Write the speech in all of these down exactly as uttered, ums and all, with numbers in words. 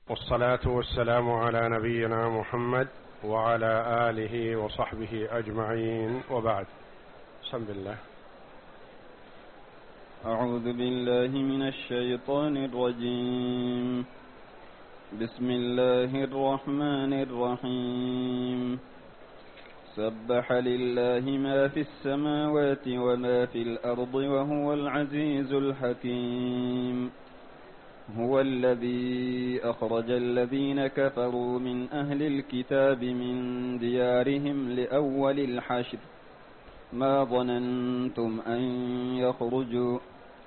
والصلاة والسلام على نبينا محمد وعلى آله وصحبه أجمعين، وبعد. بسم الله. أعوذ بالله من الشيطان الرجيم. بسم الله الرحمن الرحيم. سبح لله ما في السماوات وما في الأرض وهو العزيز الحكيم. هو الذي أخرج الذين كفروا من أهل الكتاب من ديارهم لأول الحشر ما ظننتم أن يخرجوا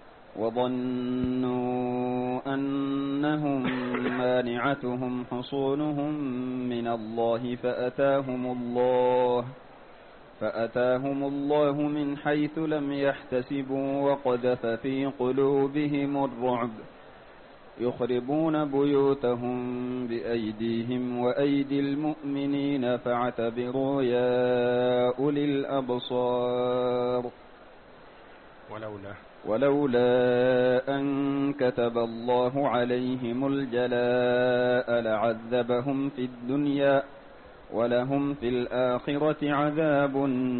وظنوا أنهم مانعتهم حصونهم من الله فأتاهم الله فأتاهم الله من حيث لم يحتسبوا وقذف في قلوبهم الرعب يخربون بيوتهم بأيديهم وأيدي المؤمنين فاعتبروا يا أولي الأبصار. ولولا ولولا أن كتب الله عليهم الجلاء لعذبهم في الدنيا ولهم في الآخرة عذاب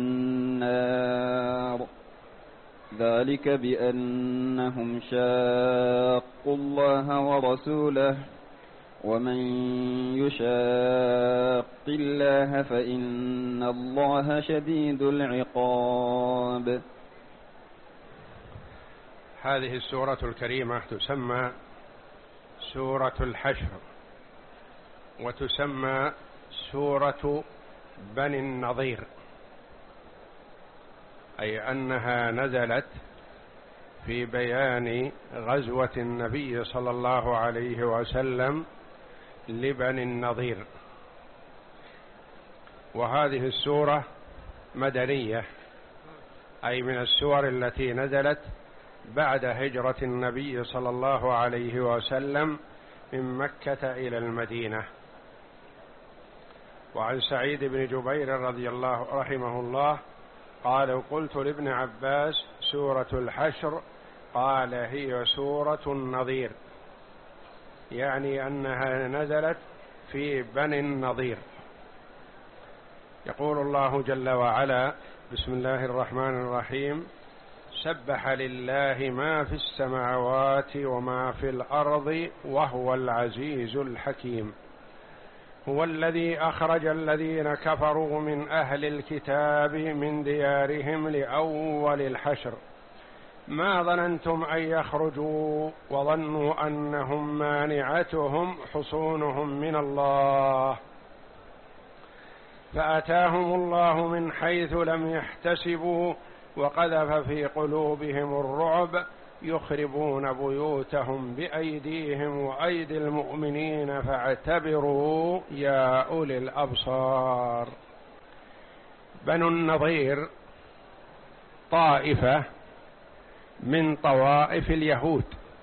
النار. ذلك بأنهم شاقوا الله ورسوله ومن يشاق الله فإن الله شديد العقاب. هذه السورة الكريمة تسمى سورة الحشر، وتسمى سورة بني النضير، أي أنها نزلت في بيان غزوة النبي صلى الله عليه وسلم لبني النضير. وهذه السورة مدنية، أي من السور التي نزلت بعد هجرة النبي صلى الله عليه وسلم من مكة إلى المدينة. وعن سعيد بن جبير رضي الله رحمه الله قال: قلت لابن عباس: سورة الحشر؟ قال: هي سورة النضير، يعني أنها نزلت في بني النضير. يقول الله جل وعلا: بسم الله الرحمن الرحيم: سبح لله ما في السماوات وما في الأرض وهو العزيز الحكيم. هو الذي أخرج الذين كفروا من أهل الكتاب من ديارهم لأول الحشر ما ظننتم أن يخرجوا وظنوا أنهم مانعتهم حصونهم من الله فأتاهم الله من حيث لم يحتسبوا وقذف في قلوبهم الرعب يخربون بيوتهم بأيديهم وأيدي المؤمنين فاعتبروا يا أولي الأبصار. بنو النضير طائفة من طوائف اليهود،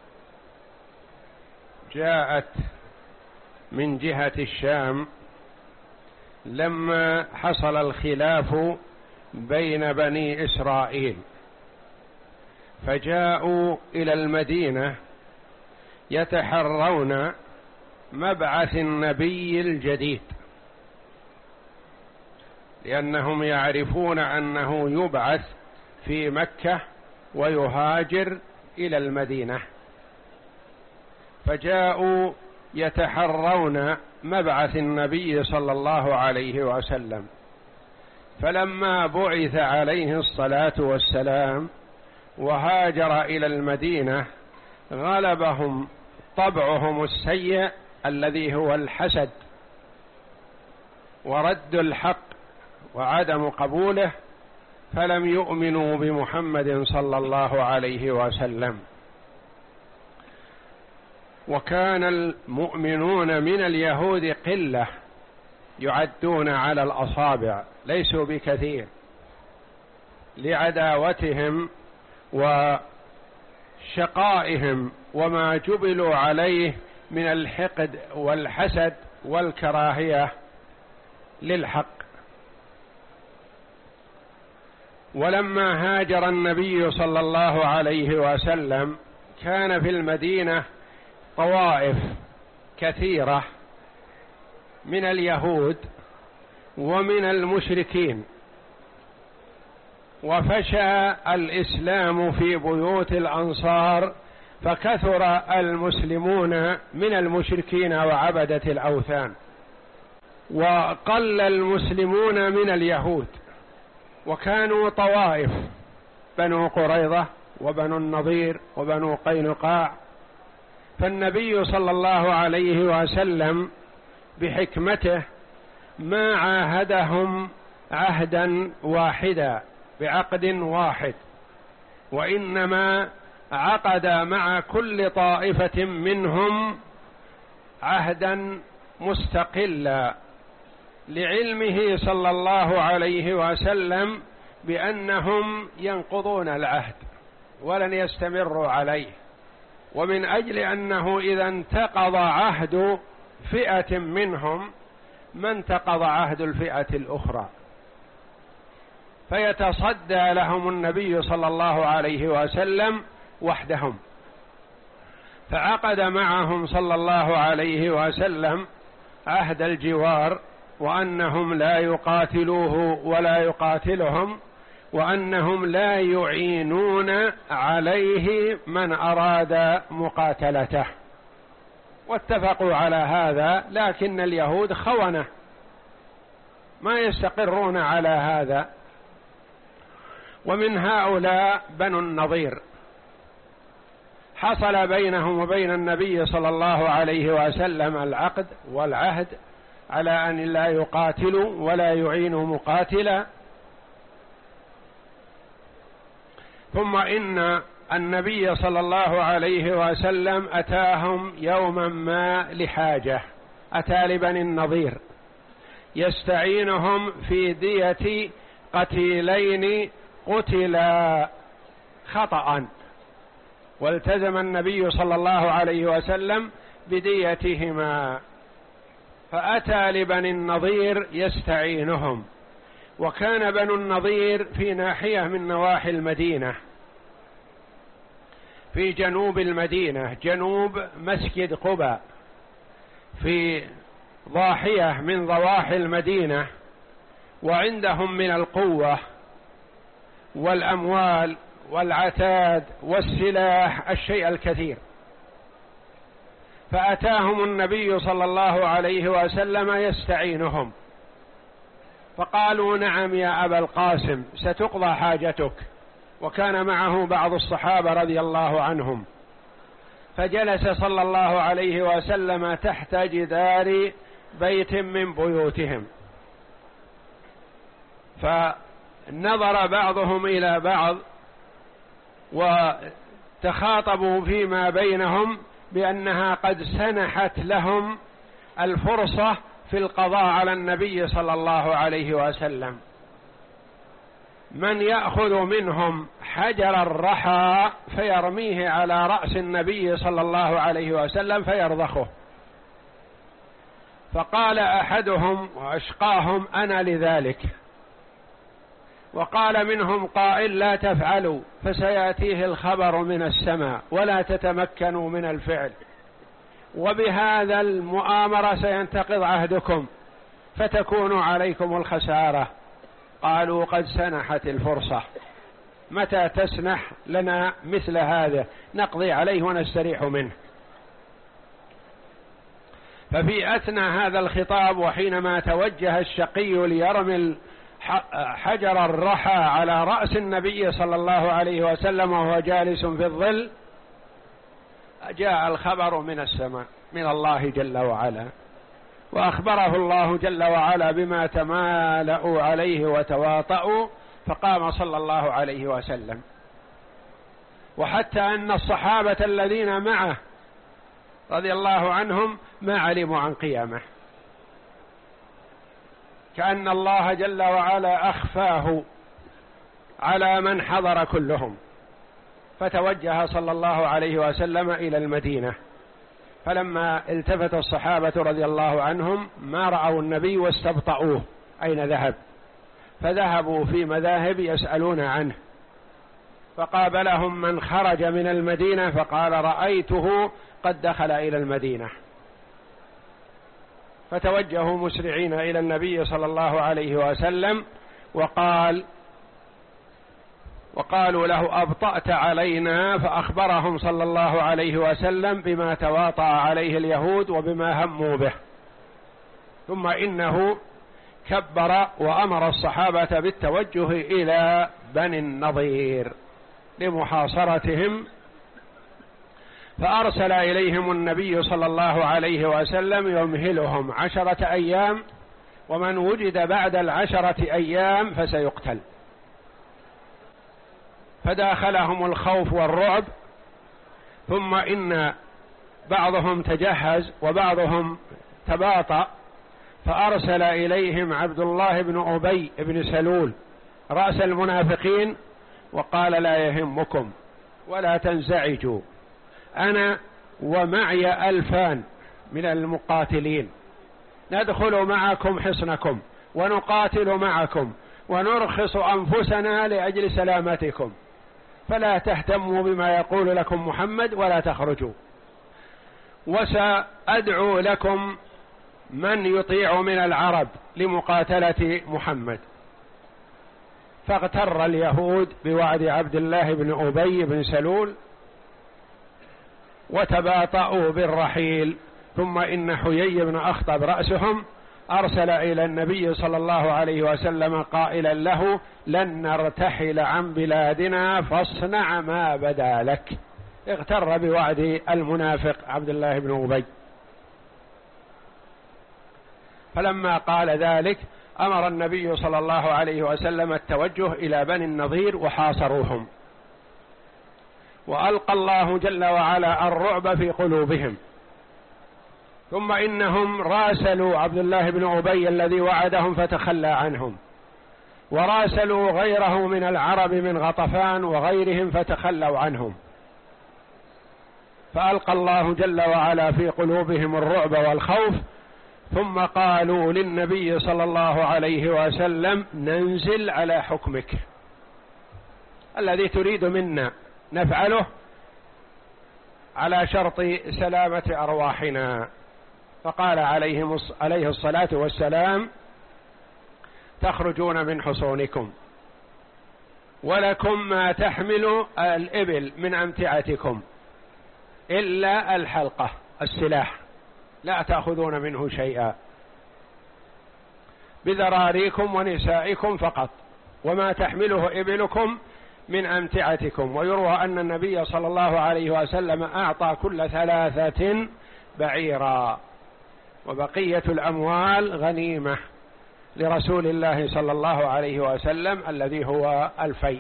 جاءت من جهة الشام لما حصل الخلاف بين بني إسرائيل، فجاءوا إلى المدينة يتحرون مبعث النبي الجديد، لأنهم يعرفون أنه يبعث في مكة ويهاجر إلى المدينة، فجاءوا يتحرون مبعث النبي صلى الله عليه وسلم. فلما بعث عليه الصلاة والسلام وهاجر إلى المدينة غلبهم طبعهم السيء الذي هو الحسد ورد الحق وعدم قبوله، فلم يؤمنوا بمحمد صلى الله عليه وسلم. وكان المؤمنون من اليهود قلة يعدون على الأصابع، ليسوا بكثير، لعداوتهم وشقائهم وما جبلوا عليه من الحقد والحسد والكراهية للحق. ولما هاجر النبي صلى الله عليه وسلم كان في المدينة طوائف كثيرة من اليهود ومن المشركين، وفشى الإسلام في بيوت الأنصار، فكثر المسلمون من المشركين وعبدة الأوثان، وقل المسلمون من اليهود، وكانوا طوائف: بنو قريظة وبنو النضير وبنو قينقاع. فالنبي صلى الله عليه وسلم بحكمته ما عاهدهم عهدا واحدا بعقد واحد، وإنما عقد مع كل طائفة منهم عهدا مستقلا، لعلمه صلى الله عليه وسلم بأنهم ينقضون العهد ولن يستمروا عليه، ومن أجل أنه إذا انتقض عهد فئة منهم ما انتقض عهد الفئة الأخرى، فيتصدى لهم النبي صلى الله عليه وسلم وحدهم. فعقد معهم صلى الله عليه وسلم عهد الجوار، وأنهم لا يقاتلوه ولا يقاتلهم، وأنهم لا يعينون عليه من أراد مقاتلته، واتفقوا على هذا. لكن اليهود خونة ما يستقرون على هذا، ومن هؤلاء بنو النضير. حصل بينهم وبين النبي صلى الله عليه وسلم العقد والعهد على أن لا يقاتلوا ولا يعينوا مقاتلا. ثم إن النبي صلى الله عليه وسلم أتاهم يوما ما لحاجة، أتى لبني النضير يستعينهم في دية قتيلين قتلا خطأ، والتزم النبي صلى الله عليه وسلم بديتهما، فأتى لبني النضير يستعينهم. وكان بنو النضير في ناحية من نواحي المدينة، في جنوب المدينة، جنوب مسجد قباء، في ضاحية من ضواحي المدينة، وعندهم من القوة والأموال والعتاد والسلاح الشيء الكثير. فأتاهم النبي صلى الله عليه وسلم يستعينهم، فقالوا: نعم يا أبا القاسم، ستقضى حاجتك. وكان معه بعض الصحابة رضي الله عنهم، فجلس صلى الله عليه وسلم تحت جدار بيت من بيوتهم، فنظر بعضهم إلى بعض وتخاطبوا فيما بينهم بأنها قد سنحت لهم الفرصة في القضاء على النبي صلى الله عليه وسلم، من يأخذ منهم حجر الرحى فيرميه على رأس النبي صلى الله عليه وسلم فيرضخه. فقال أحدهم وأشقاهم: أنا لذلك. وقال منهم قائل: لا تفعلوا فسيأتيه الخبر من السماء ولا تتمكنوا من الفعل، وبهذا المؤامرة سينتقض عهدكم فتكون عليكم الخسارة. قالوا: قد سنحت الفرصة، متى تسنح لنا مثل هذا نقضي عليه ونستريح منه. ففي أثنى هذا الخطاب، وحينما توجه الشقي ليرمي حجر الرحى على رأس النبي صلى الله عليه وسلم وهو جالس في الظل، جاء الخبر من السماء من الله جل وعلا، وأخبره الله جل وعلا بما تمالأوا عليه وتواطؤوا، فقام صلى الله عليه وسلم. وحتى أن الصحابة الذين معه رضي الله عنهم ما علموا عن قيامه، كأن الله جل وعلا أخفاه على من حضر كلهم. فتوجه صلى الله عليه وسلم إلى المدينة، فلما التفت الصحابة رضي الله عنهم ما رأوا النبي واستبطؤوه أين ذهب، فذهبوا في مذاهب يسألون عنه، فقابلهم من خرج من المدينة فقال: رأيته قد دخل إلى المدينة. فتوجهوا مسرعين إلى النبي صلى الله عليه وسلم وقال وقالوا له أبطأت علينا، فأخبرهم صلى الله عليه وسلم بما تواطأ عليه اليهود وبما هموا به. ثم إنه كبر وأمر الصحابة بالتوجه إلى بني النضير لمحاصرتهم، فأرسل إليهم النبي صلى الله عليه وسلم يمهلهم عشرة أيام، ومن وجد بعد العشرة أيام فسيقتل. فداخلهم الخوف والرعب، ثم إن بعضهم تجهز وبعضهم تباطأ، فأرسل إليهم عبد الله بن أبي بن سلول رأس المنافقين وقال لا يهمكم ولا تنزعجوا، أنا ومعي ألفان من المقاتلين ندخل معكم حصنكم ونقاتل معكم ونرخص أنفسنا لأجل سلامتكم، فلا تهتموا بما يقول لكم محمد ولا تخرجوا، وسأدعو لكم من يطيع من العرب لمقاتلة محمد. فاغتر اليهود بوعد عبد الله بن أبي بن سلول وتباطؤوا بالرحيل. ثم إن حيي بن أخطب رأسهم أرسل إلى النبي صلى الله عليه وسلم قائلا له لن نرتحل عن بلادنا فاصنع ما بدا لك. اغتر بوعد المنافق عبد الله بن أبي. فلما قال ذلك أمر النبي صلى الله عليه وسلم التوجه إلى بني النضير وحاصروهم، وألقى الله جل وعلا الرعب في قلوبهم. ثم إنهم راسلوا عبد الله بن أبي الذي وعدهم فتخلى عنهم، وراسلوا غيره من العرب من غطفان وغيرهم فتخلوا عنهم، فألقى الله جل وعلا في قلوبهم الرعب والخوف. ثم قالوا للنبي صلى الله عليه وسلم ننزل على حكمك الذي تريد منا نفعله على شرط سلامة أرواحنا. فقال عليهم عليه الصلاة والسلام تخرجون من حصونكم ولكم ما تحمل الإبل من أمتعتكم إلا الحلقة السلاح، لا تأخذون منه شيئا، بذراريكم ونسائكم فقط، وما تحمله إبلكم من أمتعتكم. ويروى أن النبي صلى الله عليه وسلم أعطى كل ثلاثة بعيرا، وبقية الأموال غنيمة لرسول الله صلى الله عليه وسلم الذي هو الفيء.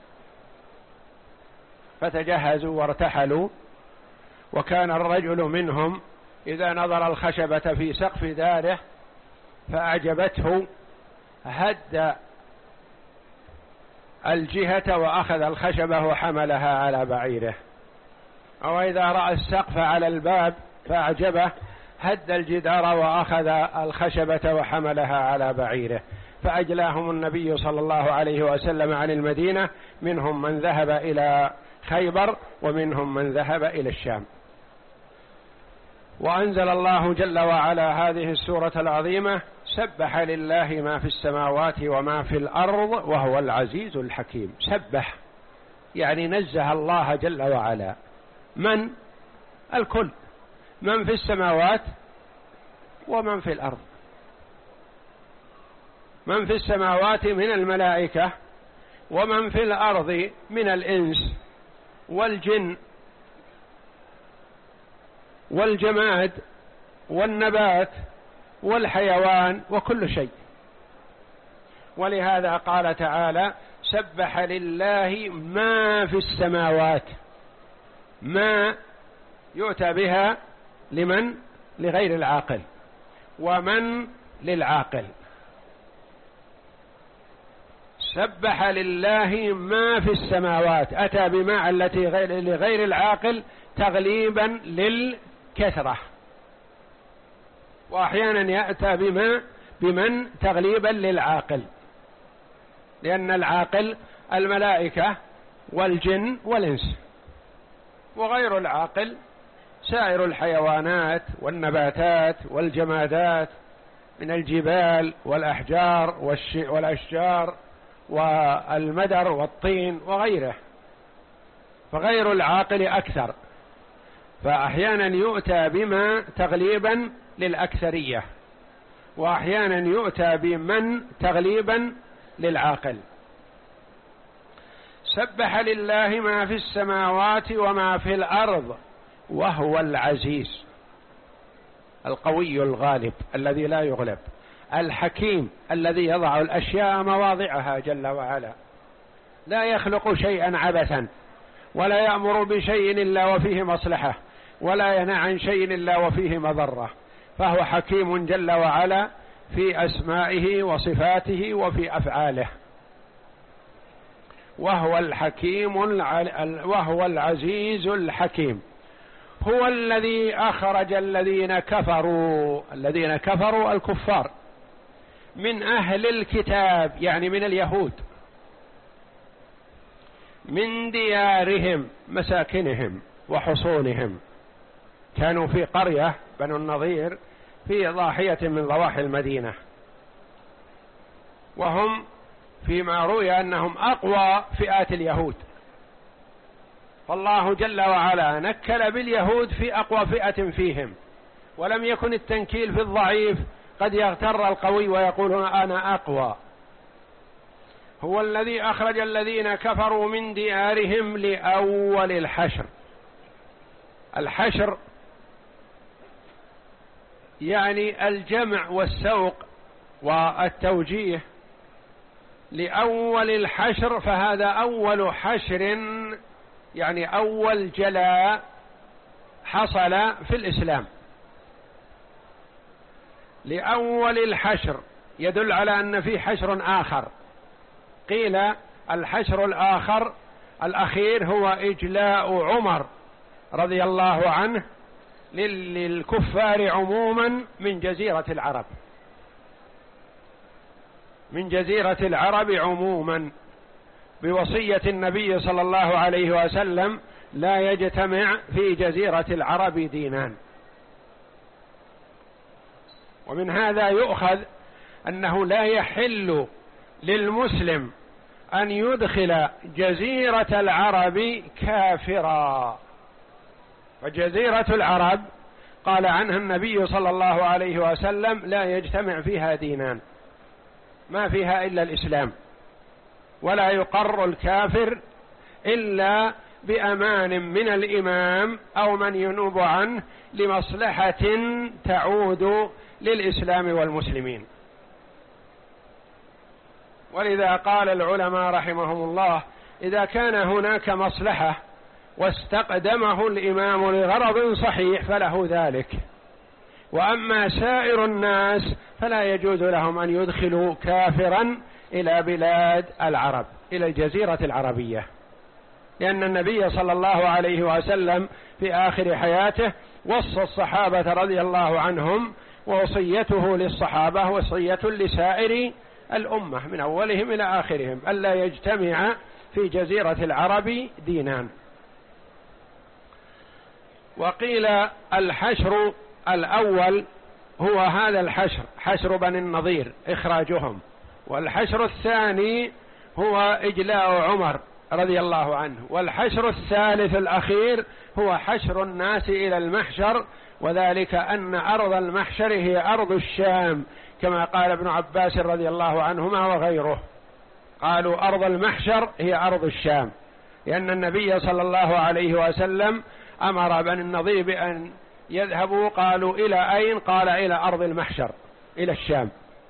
فتجهزوا وارتحلوا. وكان الرجل منهم إذا نظر الخشبة في سقف داره فأعجبته هد الجهة وأخذ الخشبة وحملها على بعيره، أو إذا رأى السقف على الباب فأعجبه هد الجدار وأخذ الخشبة وحملها على بعيره. فأجلاهم النبي صلى الله عليه وسلم عن المدينة، منهم من ذهب إلى خيبر ومنهم من ذهب إلى الشام. وأنزل الله جل وعلا هذه السورة العظيمة سبح لله ما في السماوات وما في الأرض وهو العزيز الحكيم. سبح يعني نزه الله جل وعلا من الكل، من في السماوات ومن في الأرض. من في السماوات من الملائكة، ومن في الأرض من الإنس والجن والجماد والنبات والحيوان وكل شيء. ولهذا قال تعالى سبح لله ما في السماوات. ما يؤتى بها لمن؟ لغير العاقل، ومن للعاقل. سبح لله ما في السماوات، أتى بما التي غير لغير العاقل تغليبا للكثرة، وأحيانا يأتى بما بمن تغليبا للعاقل، لأن العاقل الملائكة والجن والإنس، وغير العاقل سائر الحيوانات والنباتات والجمادات من الجبال والأحجار والأشجار والمدر والطين وغيره، فغير العاقل أكثر، فأحيانا يؤتى بما تغليبا للأكثرية، وأحيانا يؤتى بمن تغليبا للعاقل. سبح لله ما في السماوات وما في الأرض وهو العزيز القوي الغالب الذي لا يغلب، الحكيم الذي يضع الأشياء مواضعها جل وعلا، لا يخلق شيئا عبثا، ولا يأمر بشيء إلا وفيه مصلحة، ولا ينهى عن شيء إلا وفيه مضرة، فهو حكيم جل وعلا في أسمائه وصفاته وفي أفعاله. وهو الحكيم وهو العزيز الحكيم. هو الذي أخرج الذين كفروا الذين كفروا الكفار من أهل الكتاب، يعني من اليهود، من ديارهم مساكنهم وحصونهم. كانوا في قرية بنو النضير في ضاحية من ضواحي المدينة، وهم فيما روي أنهم أقوى فئات اليهود، فالله جل وعلا نكل باليهود في أقوى فئة فيهم، ولم يكن التنكيل في الضعيف، قد يغتر القوي ويقول أنا أقوى. هو الذي أخرج الذين كفروا من ديارهم لأول الحشر. الحشر يعني الجمع والسوق والتوجيه لأول الحشر، فهذا أول حشر، يعني أول جلاء حصل في الإسلام. لأول الحشر يدل على أن في حشر آخر. قيل الحشر الآخر الأخير هو إجلاء عمر رضي الله عنه للكفار عموما من جزيرة العرب، من جزيرة العرب عموما، بوصية النبي صلى الله عليه وسلم: لا يجتمع في جزيرة العرب دينان. ومن هذا يؤخذ أنه لا يحل للمسلم أن يدخل جزيرة العرب كافرا. فجزيرة العرب قال عنها النبي صلى الله عليه وسلم: لا يجتمع فيها دينان، ما فيها إلا الإسلام، ولا يقر الكافر إلا بأمان من الإمام أو من ينوب عنه لمصلحة تعود للإسلام والمسلمين. ولذا قال العلماء رحمهم الله: إذا كان هناك مصلحة واستقدمه الإمام لغرض صحيح فله ذلك، وأما سائر الناس فلا يجوز لهم أن يدخلوا كافرا إلى بلاد العرب، إلى الجزيرة العربية، لأن النبي صلى الله عليه وسلم في آخر حياته وصى الصحابة رضي الله عنهم، ووصيته للصحابة وصية لسائر الأمة من أولهم إلى آخرهم: ألا يجتمع في جزيرة العرب دينان. وقيل الحشر الأول هو هذا الحشر، حشر بني النضير، إخراجهم. والحشر الثاني هو إجلاء عمر رضي الله عنه. والحشر الثالث الأخير هو حشر الناس إلى المحشر، وذلك أن أرض المحشر هي أرض الشام، كما قال ابن عباس رضي الله عنهما وغيره، قالوا أرض المحشر هي أرض الشام، لأن النبي صلى الله عليه وسلم أمر بني النضير بأن يذهبوا. قالوا: إلى أين؟ قال: إلى أرض المحشر، إلى الشام.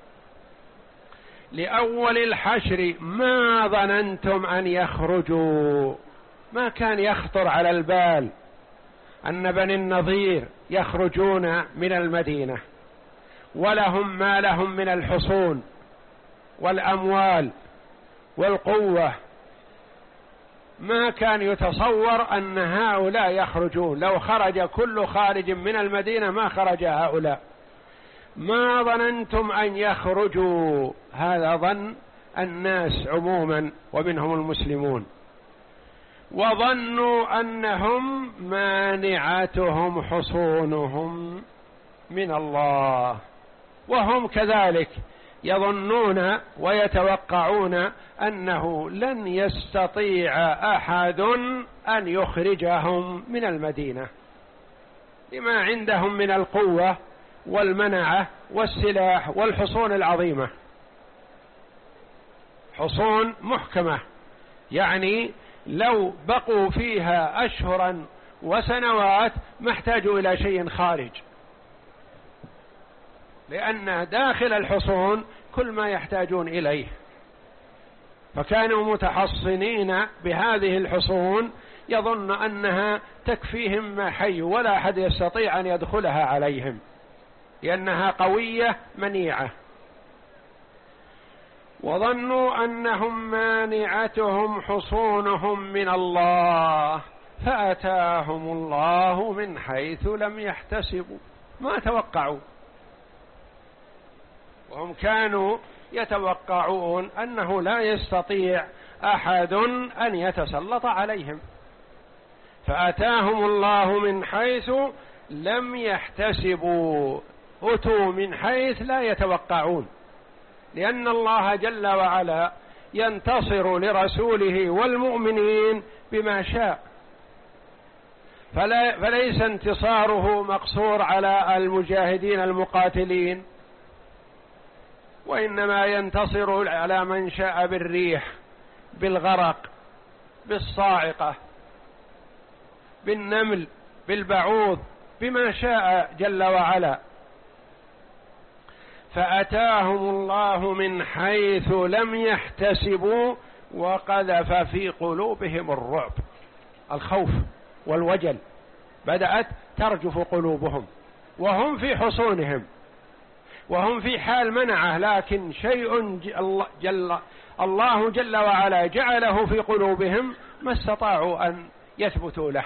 لأول الحشر ما ظننتم أن يخرجوا، ما كان يخطر على البال أن بني النضير يخرجون من المدينة ولهم ما لهم من الحصون والأموال والقوة. ما كان يتصور أن هؤلاء يخرجون، لو خرج كل خارج من المدينة ما خرج هؤلاء. ما ظننتم أن يخرجوا، هذا ظن الناس عموما ومنهم المسلمون. وظنوا أنهم مانعتهم حصونهم من الله، وهم كذلك يظنون ويتوقعون أنه لن يستطيع أحد أن يخرجهم من المدينة لما عندهم من القوة والمنعة والسلاح والحصون العظيمة، حصون محكمة، يعني لو بقوا فيها أشهرا وسنوات ما احتاجوا إلى شيء خارج، لأن داخل الحصون كل ما يحتاجون إليه، فكانوا متحصنين بهذه الحصون يظن أنها تكفيهم ما حي ولا أحد يستطيع أن يدخلها عليهم لأنها قوية منيعة. وظنوا أنهم مانعتهم حصونهم من الله فأتاهم الله من حيث لم يحتسبوا، ما توقعوا، وهم كانوا يتوقعون أنه لا يستطيع أحد أن يتسلط عليهم، فأتاهم الله من حيث لم يحتسبوا، أتوا من حيث لا يتوقعون، لأن الله جل وعلا ينتصر لرسوله والمؤمنين بما شاء، فلا فليس انتصاره مقصور على المجاهدين المقاتلين، وإنما ينتصر على من شاء بالريح، بالغرق، بالصاعقة، بالنمل، بالبعوض، بما شاء جل وعلا. فأتاهم الله من حيث لم يحتسبوا وقذف في قلوبهم الرعب، الخوف والوجل، بدأت ترجف قلوبهم وهم في حصونهم وهم في حال منعه، لكن شيء جل الله جل وعلا جعله في قلوبهم ما استطاعوا أن يثبتوا له،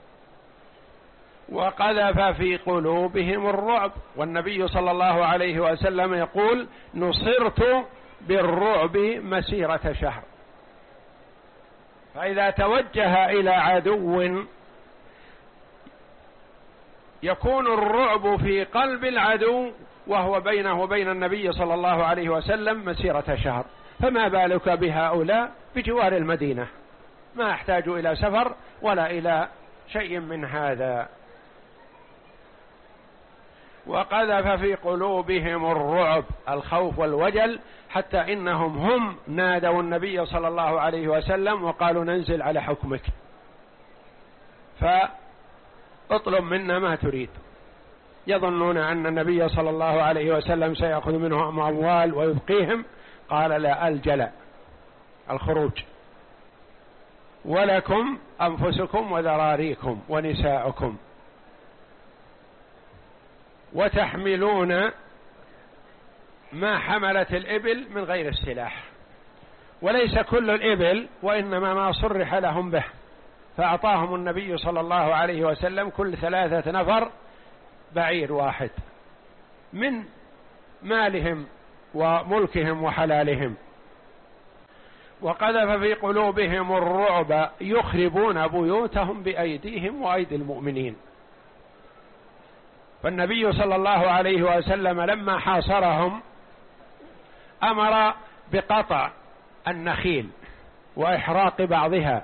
وقذف في قلوبهم الرعب. والنبي صلى الله عليه وسلم يقول: نصرت بالرعب مسيرة شهر. فإذا توجه إلى عدو يكون الرعب في قلب العدو وهو بينه وبين النبي صلى الله عليه وسلم مسيرة شهر، فما بالك بهؤلاء بجوار المدينة، ما احتاجوا إلى سفر ولا إلى شيء من هذا. وقذف في قلوبهم الرعب، الخوف والوجل، حتى إنهم هم نادوا النبي صلى الله عليه وسلم وقالوا: ننزل على حكمك، فاطلب منا ما تريد. يظنون أن النبي صلى الله عليه وسلم سيأخذ منهم أموال ويبقيهم، قال: لا، الجل، الخروج، ولكم أنفسكم وذراريكم ونساؤكم، وتحملون ما حملت الإبل من غير السلاح، وليس كل الإبل، وإنما ما صرح لهم به، فأعطاهم النبي صلى الله عليه وسلم كل ثلاثة نفر بعير واحد من مالهم وملكهم وحلالهم. وقذف في قلوبهم الرعب يخربون بيوتهم بأيديهم وأيدي المؤمنين. فالنبي صلى الله عليه وسلم لما حاصرهم أمر بقطع النخيل وإحراق بعضها،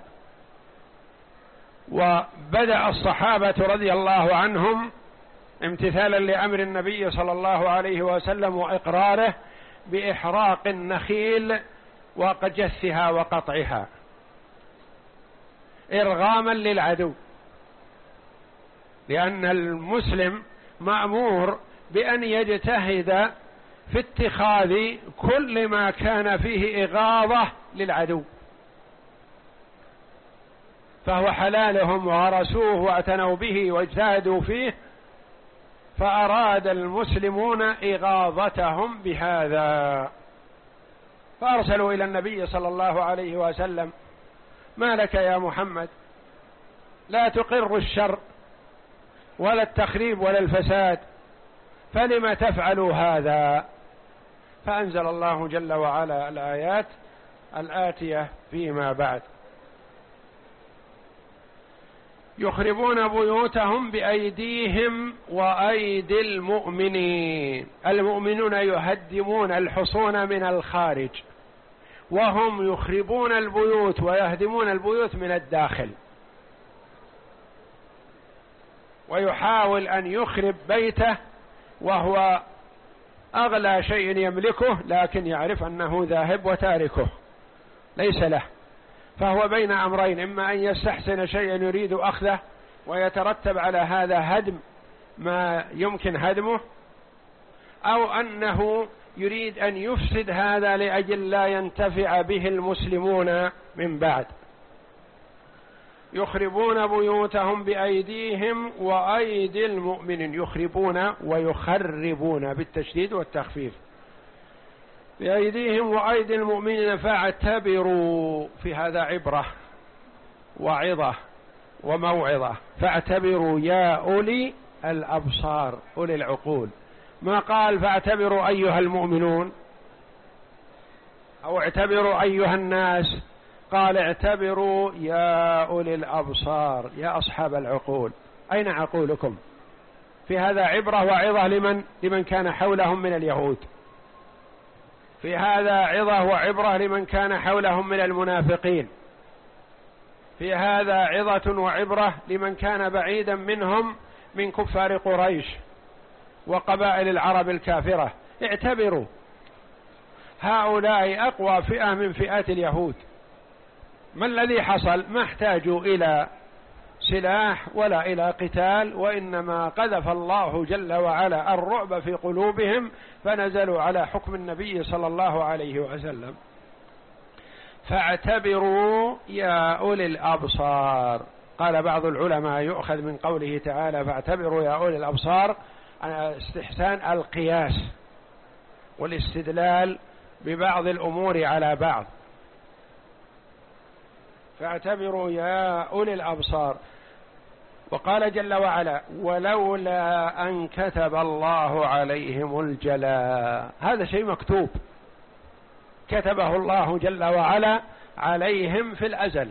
وبدأ الصحابة رضي الله عنهم امتثالا لأمر النبي صلى الله عليه وسلم وإقراره بإحراق النخيل وجثها وقطعها إرغاما للعدو، لأن المسلم مأمور بأن يجتهد في اتخاذ كل ما كان فيه إغاظة للعدو، فهو حلالهم وغرسوه واعتنوا به واجتهدوا فيه، فأراد المسلمون إغاظتهم بهذا، فأرسلوا إلى النبي صلى الله عليه وسلم: ما لك يا محمد؟ لا تقر الشر ولا التخريب ولا الفساد، فلم تفعل هذا؟ فأنزل الله جل وعلا الآيات الآتية فيما بعد. يخربون بيوتهم بأيديهم وأيدي المؤمنين. المؤمنون يهدمون الحصون من الخارج، وهم يخربون البيوت ويهدمون البيوت من الداخل. ويحاول أن يخرب بيته وهو أغلى شيء يملكه، لكن يعرف أنه ذاهب وتاركه ليس له، فهو بين أمرين: إما أن يستحسن شيئا يريد أخذه ويترتب على هذا هدم ما يمكن هدمه، أو أنه يريد أن يفسد هذا لأجل لا ينتفع به المسلمون من بعد. يخربون بيوتهم بأيديهم وأيدي المؤمنين. يخربون ويخربون بالتشديد والتخفيف. بأيديهم وأيدي المؤمنين فاعتبروا. في هذا عبرة وعظة وموعظة. فاعتبروا يا أولي الأبصار، أولي العقول. ما قال فاعتبروا أيها المؤمنون أو اعتبروا أيها الناس، قال اعتبروا يا أولي الأبصار، يا أصحاب العقول. أين عقولكم؟ في هذا عبرة وعظة لمن؟ لمن كان حولهم من اليهود. في هذا عظة وعبرة لمن كان حولهم من المنافقين. في هذا عظة وعبرة لمن كان بعيدا منهم من كفار قريش وقبائل العرب الكافرة. اعتبروا، هؤلاء أقوى فئة من فئات اليهود. ما الذي حصل؟ ما احتاجوا إلى سلاح ولا إلى قتال، وإنما قذف الله جل وعلا الرعب في قلوبهم فنزلوا على حكم النبي صلى الله عليه وسلم. فاعتبروا يا أولي الأبصار. قال بعض العلماء يؤخذ من قوله تعالى فاعتبروا يا أولي الأبصار استحسان القياس والاستدلال ببعض الأمور على بعض. فاعتبروا يا أولي الأبصار. وقال جل وعلا ولولا أن كتب الله عليهم الجلاء. هذا شيء مكتوب، كتبه الله جل وعلا عليهم في الأزل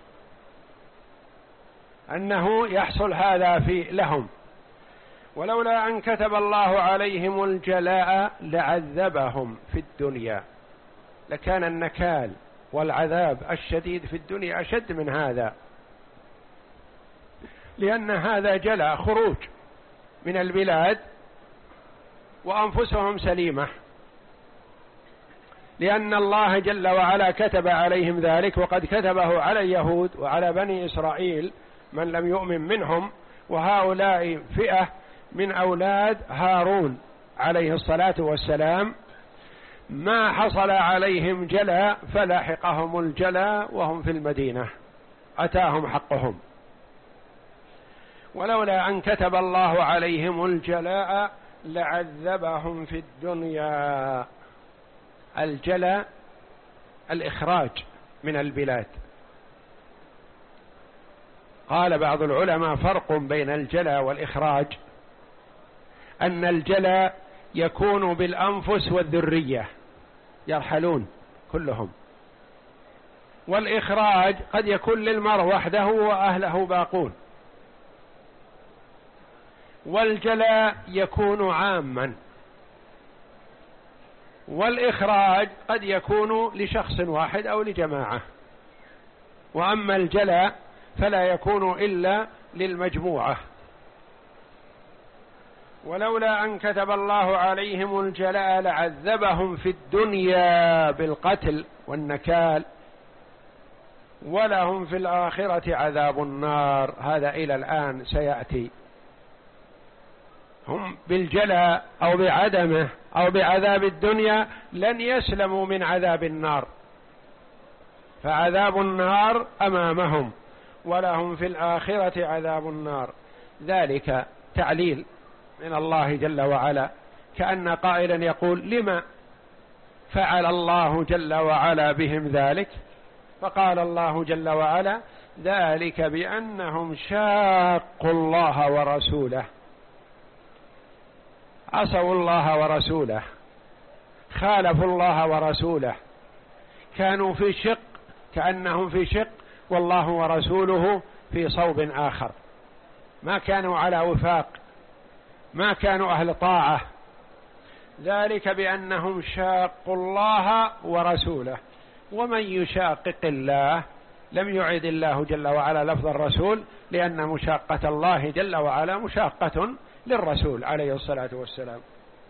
أنه يحصل هذا في لهم. ولولا أن كتب الله عليهم الجلاء لعذبهم في الدنيا، لكان النكال والعذاب الشديد في الدنيا أشد من هذا، لأن هذا جلاء خروج من البلاد وأنفسهم سليمة، لأن الله جل وعلا كتب عليهم ذلك، وقد كتبه على اليهود وعلى بني إسرائيل من لم يؤمن منهم، وهؤلاء فئة من أولاد هارون عليه الصلاة والسلام ما حصل عليهم جلاء فلاحقهم الجلاء وهم في المدينة، أتاهم حقهم. ولولا أن كتب الله عليهم الجلاء لعذبهم في الدنيا. الجلاء الإخراج من البلاد. قال بعض العلماء فرق بين الجلاء والإخراج، أن الجلاء يكون بالأنفس والذرية يرحلون كلهم، والإخراج قد يكون للمرء وحده وأهله باقون. والجلاء يكون عاما، والإخراج قد يكون لشخص واحد أو لجماعة. وأما الجلاء فلا يكون إلا للمجموعة. ولولا أن كتب الله عليهم الجلاء لعذبهم في الدنيا بالقتل والنكال، ولهم في الآخرة عذاب النار. هذا إلى الآن سيأتي. هم بالجلاء أو بعدمه أو بعذاب الدنيا لن يسلموا من عذاب النار، فعذاب النار أمامهم، ولهم في الآخرة عذاب النار. ذلك تعليل من الله جل وعلا، كأن قائلا يقول لما فعل الله جل وعلا بهم ذلك؟ فقال الله جل وعلا ذلك بأنهم شاقوا الله ورسوله، عصوا الله ورسوله، خالفوا الله ورسوله، كانوا في شق، كأنهم في شق والله ورسوله في صوب آخر، ما كانوا على وفاق، ما كانوا أهل طاعة. ذلك بأنهم شاقوا الله ورسوله، ومن يشاقق الله لم يعد الله جل وعلا لفظ الرسول، لأن مشاقة الله جل وعلا مشاقة للرسول عليه الصلاة والسلام.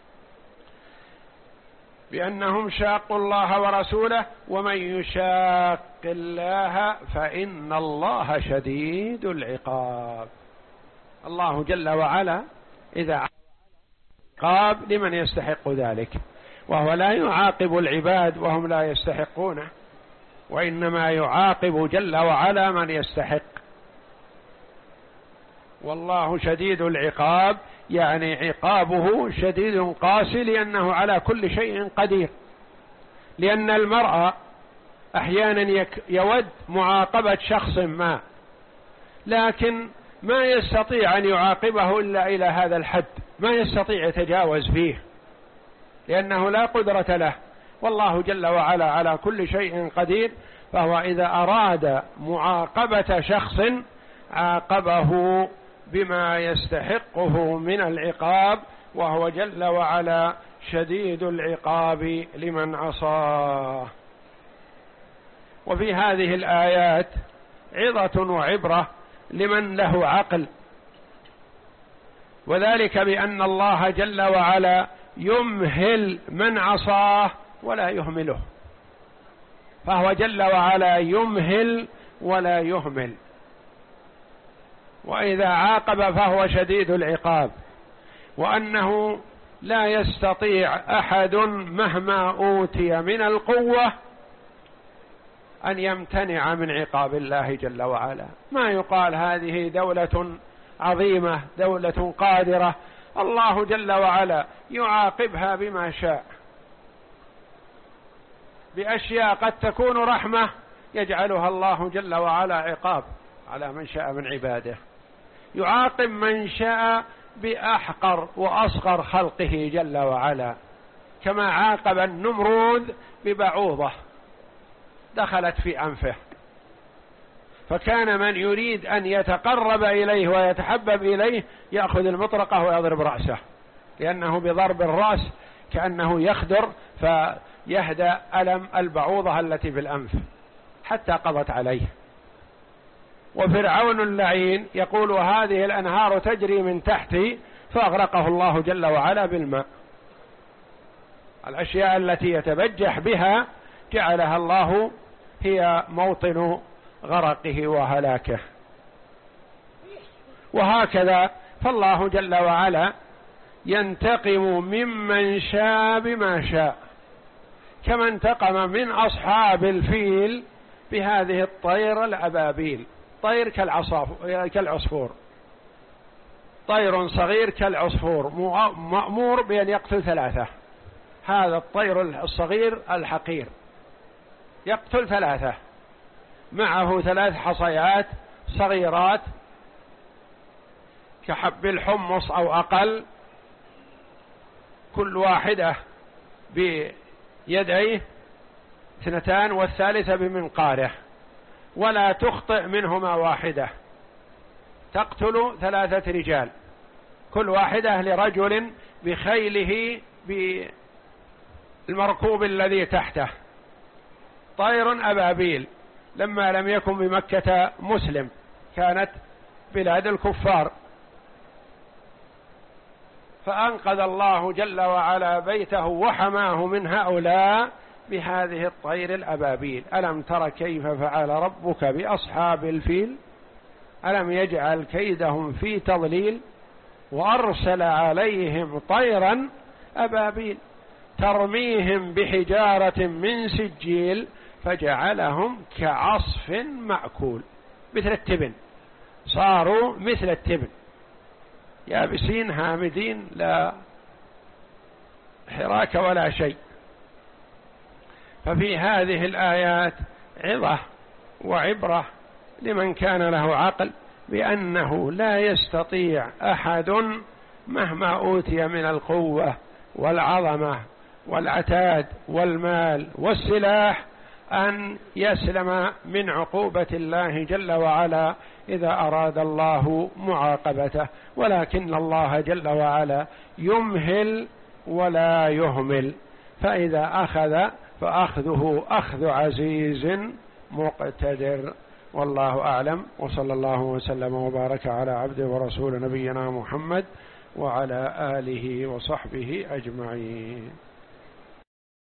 بأنهم شاقوا الله ورسوله ومن يشاق الله فإن الله شديد العقاب. الله جل وعلا إذا عاقب لمن يستحق ذلك، وهو لا يعاقب العباد وهم لا يستحقونه، وإنما يعاقب جل وعلا من يستحق. والله شديد العقاب، يعني عقابه شديد قاسي، لأنه على كل شيء قدير. لأن المرء أحيانا يود معاقبة شخص ما، لكن ما يستطيع أن يعاقبه إلا إلى هذا الحد، ما يستطيع يتجاوز فيه، لأنه لا قدرة له. والله جل وعلا على كل شيء قدير، فهو إذا أراد معاقبة شخص عاقبه بما يستحقه من العقاب، وهو جل وعلا شديد العقاب لمن عصاه. وفي هذه الآيات عظة وعبرة لمن له عقل، وذلك بأن الله جل وعلا يمهل من عصاه ولا يهمله، فهو جل وعلا يمهل ولا يهمل، وإذا عاقب فهو شديد العقاب، وأنه لا يستطيع أحد مهما أوتي من القوة أن يمتنع من عقاب الله جل وعلا. ما يقال هذه دولة عظيمة، دولة قادرة، الله جل وعلا يعاقبها بما شاء، بأشياء قد تكون رحمة يجعلها الله جل وعلا عقاب على من شاء من عباده، يعاقب من شاء بأحقر وأصغر خلقه جل وعلا، كما عاقب النمرود ببعوضة دخلت في أنفه، فكان من يريد أن يتقرب إليه ويتحبب إليه يأخذ المطرقة ويضرب رأسه، لأنه بضرب الرأس كأنه يخدر فيهدأ ألم البعوضة التي في الأنف حتى قضت عليه. وفرعون اللعين يقول هذه الأنهار تجري من تحتي، فأغرقه الله جل وعلا بالماء. الأشياء التي يتبجح بها جعلها الله هي موطن غرقه وهلاكه. وهكذا فالله جل وعلا ينتقم ممن شاء بما شاء، كما انتقم من أصحاب الفيل بهذه الطير الأبابيل، طير كالعصفور، طير صغير كالعصفور مأمور بأن يقتل ثلاثة. هذا الطير الصغير الحقير يقتل ثلاثة، معه ثلاث حصيات صغيرات كحب الحمص أو أقل، كل واحدة بيديه اثنتان والثالثة بمنقاره، ولا تخطئ منهما واحدة، تقتل ثلاثة رجال، كل واحدة لرجل بخيله بالمركوب الذي تحته. طير أبابيل لما لم يكن بمكة مسلم، كانت بلاد الكفار، فأنقذ الله جل وعلا بيته وحماه من هؤلاء بهذه الطير الأبابيل. ألم تر كيف فعل ربك بأصحاب الفيل ألم يجعل كيدهم في تضليل وأرسل عليهم طيرا أبابيل ترميهم بحجارة من سجيل فجعلهم كعصف مأكول، مثل التبن، صاروا مثل التبن يابسين هامدين لا حراك ولا شيء. ففي هذه الآيات عظة وعبرة لمن كان له عقل، بأنه لا يستطيع أحد مهما أوتي من القوة والعظمة والعتاد والمال والسلاح أن يسلم من عقوبة الله جل وعلا إذا أراد الله معاقبته، ولكن الله جل وعلا يمهل ولا يهمل، فإذا أخذ فأخذه أخذ عزيز مقتدر. والله أعلم، وصلى الله وسلم وبارك على عبده ورسول نبينا محمد وعلى آله وصحبه أجمعين.